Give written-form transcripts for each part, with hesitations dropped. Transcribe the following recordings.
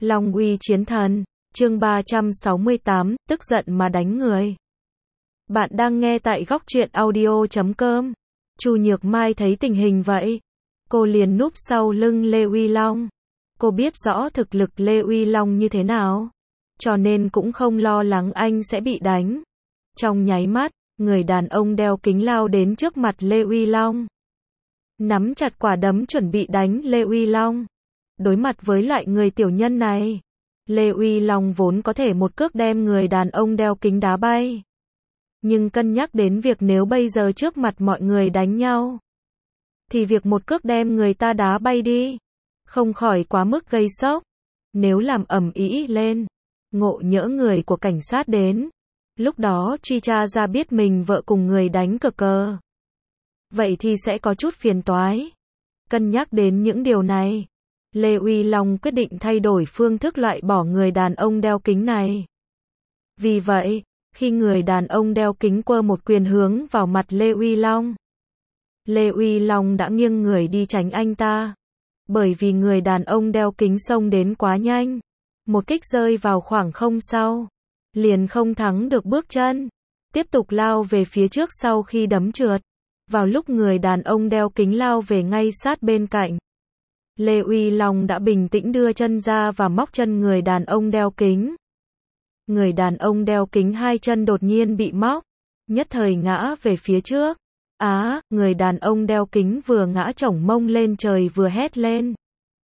Long uy chiến thần, chương 368, tức giận mà đánh người. Bạn đang nghe tại góc truyện audio.com. Chu Nhược Mai thấy tình hình vậy, cô liền núp sau lưng Lê Uy Long. Cô biết rõ thực lực Lê Uy Long như thế nào, cho nên cũng không lo lắng anh sẽ bị đánh. Trong nháy mắt, người đàn ông đeo kính lao đến trước mặt Lê Uy Long, nắm chặt quả đấm chuẩn bị đánh Lê Uy Long. Đối mặt với loại người tiểu nhân này, Lê Uy Long vốn có thể một cước đem người đàn ông đeo kính đá bay. Nhưng cân nhắc đến việc nếu bây giờ trước mặt mọi người đánh nhau, thì việc một cước đem người ta đá bay đi, không khỏi quá mức gây sốc. Nếu làm ầm ĩ lên, ngộ nhỡ người của cảnh sát đến, lúc đó truy tra ra biết mình vợ cùng người đánh cờ cờ, vậy thì sẽ có chút phiền toái. Cân nhắc đến những điều này, Lê Uy Long quyết định thay đổi phương thức loại bỏ người đàn ông đeo kính này. Vì vậy, khi người đàn ông đeo kính quơ một quyền hướng vào mặt Lê Uy Long, Lê Uy Long đã nghiêng người đi tránh anh ta. Bởi vì người đàn ông đeo kính xông đến quá nhanh, một kích rơi vào khoảng không sau, liền không thắng được bước chân, tiếp tục lao về phía trước sau khi đấm trượt. Vào lúc người đàn ông đeo kính lao về ngay sát bên cạnh, Lê Uy Long đã bình tĩnh đưa chân ra và móc chân người đàn ông đeo kính. Người đàn ông đeo kính hai chân đột nhiên bị móc, nhất thời ngã về phía trước. Người đàn ông đeo kính vừa ngã chổng mông lên trời vừa hét lên.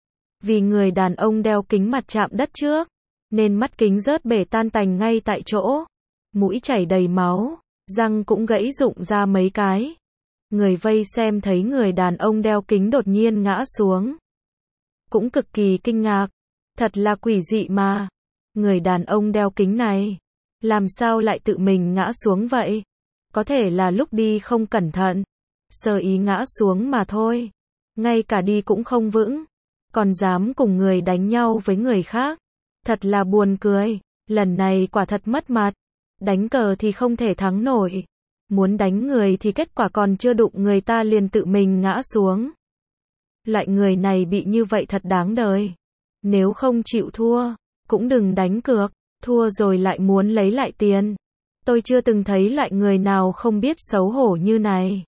Vì người đàn ông đeo kính mặt chạm đất trước, nên mắt kính rớt bể tan tành ngay tại chỗ. Mũi chảy đầy máu, răng cũng gãy rụng ra mấy cái. Người vây xem thấy người đàn ông đeo kính đột nhiên ngã xuống, cũng cực kỳ kinh ngạc. Thật là quỷ dị mà. Người đàn ông đeo kính này, làm sao lại tự mình ngã xuống vậy? Có thể là lúc đi không cẩn thận, sơ ý ngã xuống mà thôi. Ngay cả đi cũng không vững, còn dám cùng người đánh nhau với người khác. Thật là buồn cười, lần này quả thật mất mặt. Đánh cờ thì không thể thắng nổi, muốn đánh người thì kết quả còn chưa đụng người ta liền tự mình ngã xuống. Loại người này bị như vậy thật đáng đời. Nếu không chịu thua, cũng đừng đánh cược, thua rồi lại muốn lấy lại tiền. Tôi chưa từng thấy loại người nào không biết xấu hổ như này.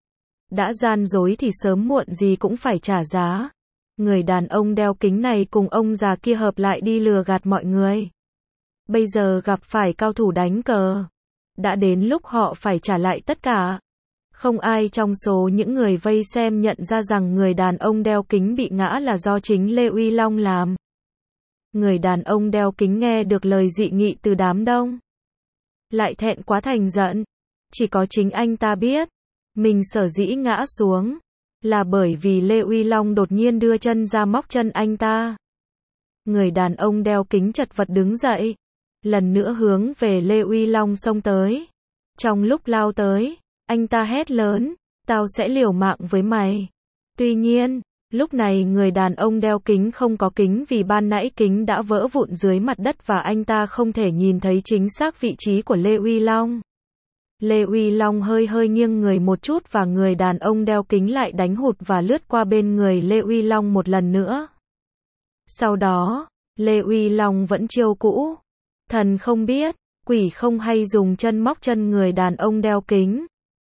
Đã gian dối thì sớm muộn gì cũng phải trả giá. Người đàn ông đeo kính này cùng ông già kia hợp lại đi lừa gạt mọi người. Bây giờ gặp phải cao thủ đánh cờ, đã đến lúc họ phải trả lại tất cả. Không ai trong số những người vây xem nhận ra rằng người đàn ông đeo kính bị ngã là do chính Lê Uy Long làm. Người đàn ông đeo kính nghe được lời dị nghị từ đám đông, lại thẹn quá thành giận. Chỉ có chính anh ta biết, mình sở dĩ ngã xuống, là bởi vì Lê Uy Long đột nhiên đưa chân ra móc chân anh ta. Người đàn ông đeo kính chật vật đứng dậy, lần nữa hướng về Lê Uy Long xông tới. Trong lúc lao tới, anh ta hét lớn, tao sẽ liều mạng với mày. Tuy nhiên, lúc này người đàn ông đeo kính không có kính vì ban nãy kính đã vỡ vụn dưới mặt đất và anh ta không thể nhìn thấy chính xác vị trí của Lê Uy Long. Lê Uy Long hơi nghiêng người một chút và người đàn ông đeo kính lại đánh hụt và lướt qua bên người Lê Uy Long một lần nữa. Sau đó, Lê Uy Long vẫn chiêu cũ. Thần không biết, quỷ không hay dùng chân móc chân người đàn ông đeo kính.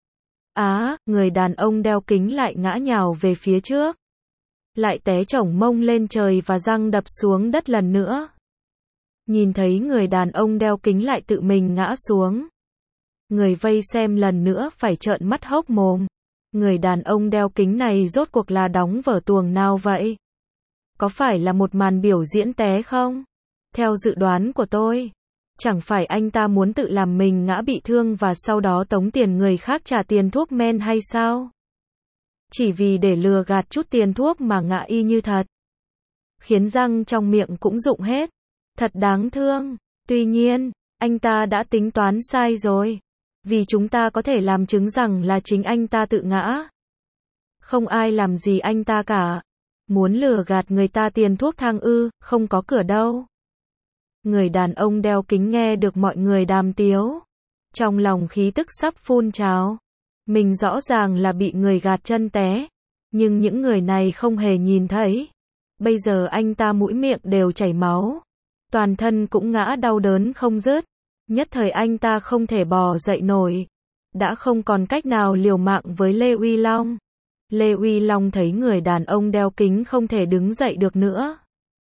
Người đàn ông đeo kính lại ngã nhào về phía trước, lại té chổng mông lên trời và răng đập xuống đất lần nữa. Nhìn thấy người đàn ông đeo kính lại tự mình ngã xuống, người vây xem lần nữa phải trợn mắt hốc mồm. Người đàn ông đeo kính này rốt cuộc là đóng vở tuồng nào vậy? Có phải là một màn biểu diễn té không? Theo dự đoán của tôi, chẳng phải anh ta muốn tự làm mình ngã bị thương và sau đó tống tiền người khác trả tiền thuốc men hay sao? Chỉ vì để lừa gạt chút tiền thuốc mà ngã y như thật, khiến răng trong miệng cũng rụng hết. Thật đáng thương. Tuy nhiên, anh ta đã tính toán sai rồi, vì chúng ta có thể làm chứng rằng là chính anh ta tự ngã. Không ai làm gì anh ta cả. Muốn lừa gạt người ta tiền thuốc thang không có cửa đâu. Người đàn ông đeo kính nghe được mọi người đàm tiếu, trong lòng khí tức sắp phun trào. Mình rõ ràng là bị người gạt chân té, nhưng những người này không hề nhìn thấy. Bây giờ anh ta mũi miệng đều chảy máu, toàn thân cũng ngã đau đớn không dứt. Nhất thời anh ta không thể bò dậy nổi, đã không còn cách nào liều mạng với Lê Uy Long. Lê Uy Long thấy người đàn ông đeo kính không thể đứng dậy được nữa,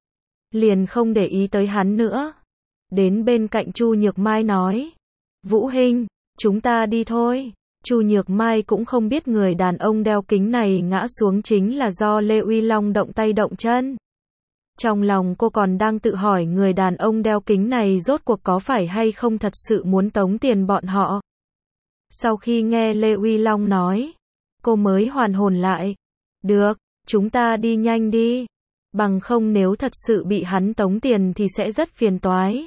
liền không để ý tới hắn nữa. Đến bên cạnh Chu Nhược Mai nói, Vũ Hinh, chúng ta đi thôi. Chu Nhược Mai cũng không biết người đàn ông đeo kính này ngã xuống chính là do Lê Uy Long động tay động chân. Trong lòng cô còn đang tự hỏi người đàn ông đeo kính này rốt cuộc có phải hay không thật sự muốn tống tiền bọn họ. Sau khi nghe Lê Uy Long nói, cô mới hoàn hồn lại. Được, chúng ta đi nhanh đi. Bằng không nếu thật sự bị hắn tống tiền thì sẽ rất phiền toái.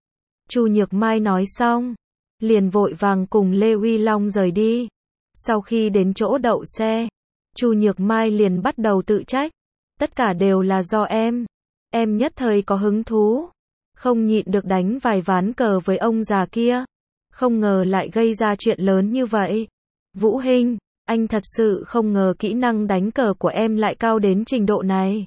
Chu Nhược Mai nói xong, liền vội vàng cùng Lê Uy Long rời đi. Sau khi đến chỗ đậu xe, Chu Nhược Mai liền bắt đầu tự trách. Tất cả đều là do em. Em nhất thời có hứng thú, không nhịn được đánh vài ván cờ với ông già kia. Không ngờ lại gây ra chuyện lớn như vậy. Vũ Hinh, anh thật sự không ngờ kỹ năng đánh cờ của em lại cao đến trình độ này.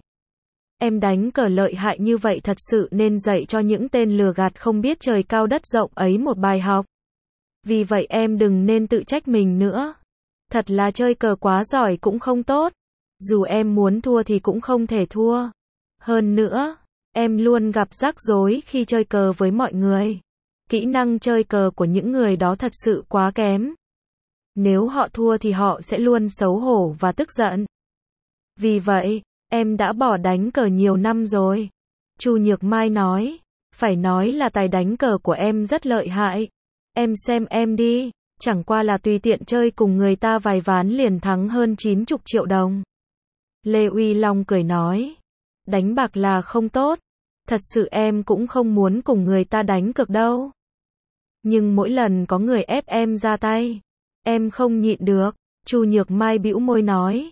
Em đánh cờ lợi hại như vậy thật sự nên dạy cho những tên lừa gạt không biết trời cao đất rộng ấy một bài học. Vì vậy em đừng nên tự trách mình nữa. Thật là chơi cờ quá giỏi cũng không tốt. Dù em muốn thua thì cũng không thể thua. Hơn nữa, em luôn gặp rắc rối khi chơi cờ với mọi người. Kỹ năng chơi cờ của những người đó thật sự quá kém. Nếu họ thua thì họ sẽ luôn xấu hổ và tức giận. Vì vậy, em đã bỏ đánh cờ nhiều năm rồi. Chu Nhược Mai nói, phải nói là tài đánh cờ của em rất lợi hại. Em xem em đi, chẳng qua là tùy tiện chơi cùng người ta vài ván liền thắng hơn 90 triệu đồng. Lê Uy Long cười nói, đánh bạc là không tốt. Thật sự em cũng không muốn cùng người ta đánh cược đâu. Nhưng mỗi lần có người ép em ra tay, em không nhịn được. Chu Nhược Mai bĩu môi nói,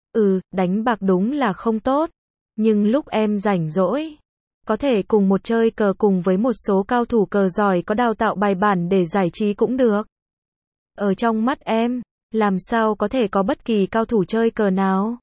đánh bạc đúng là không tốt. Nhưng lúc em rảnh rỗi, có thể cùng một chơi cờ cùng với một số cao thủ cờ giỏi có đào tạo bài bản để giải trí cũng được. Ở trong mắt em, làm sao có thể có bất kỳ cao thủ chơi cờ nào?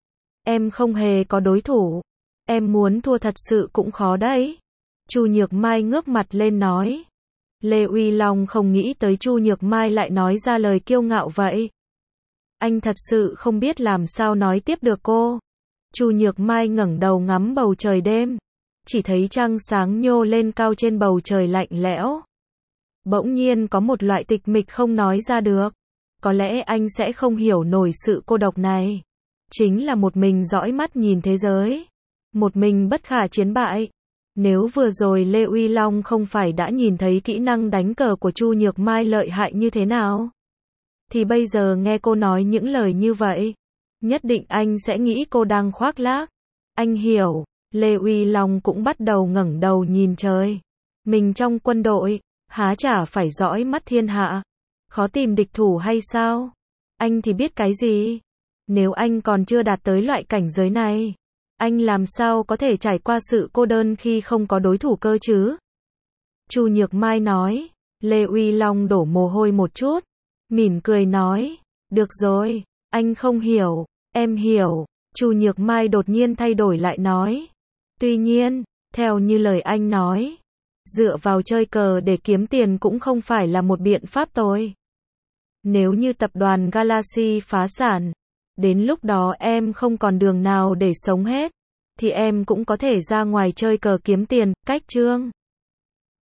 Em không hề có đối thủ. Em muốn thua thật sự cũng khó đấy. Chu Nhược Mai ngước mặt lên nói. Lê Uy Long không nghĩ tới Chu Nhược Mai lại nói ra lời kiêu ngạo vậy. Anh thật sự không biết làm sao nói tiếp được cô. Chu Nhược Mai ngẩng đầu ngắm bầu trời đêm, chỉ thấy trăng sáng nhô lên cao trên bầu trời lạnh lẽo. Bỗng nhiên có một loại tịch mịch không nói ra được. Có lẽ anh sẽ không hiểu nổi sự cô độc này. Chính là một mình dõi mắt nhìn thế giới. Một mình bất khả chiến bại. Nếu vừa rồi Lê Uy Long không phải đã nhìn thấy kỹ năng đánh cờ của Chu Nhược Mai lợi hại như thế nào, thì bây giờ nghe cô nói những lời như vậy, nhất định anh sẽ nghĩ cô đang khoác lác. Anh hiểu. Lê Uy Long cũng bắt đầu ngẩng đầu nhìn trời. Mình trong quân đội, há chả phải dõi mắt thiên hạ. Khó tìm địch thủ hay sao? Anh thì biết cái gì? Nếu anh còn chưa đạt tới loại cảnh giới này, anh làm sao có thể trải qua sự cô đơn khi không có đối thủ cơ chứ? Chu Nhược Mai nói. Lê Uy Long đổ mồ hôi một chút, mỉm cười nói, được rồi, anh không hiểu, em hiểu. Chu Nhược Mai đột nhiên thay đổi lại nói, tuy nhiên, theo như lời anh nói, dựa vào chơi cờ để kiếm tiền cũng không phải là một biện pháp tồi. Nếu như tập đoàn Galaxy phá sản, đến lúc đó em không còn đường nào để sống hết, thì em cũng có thể ra ngoài chơi cờ kiếm tiền. Cách Trương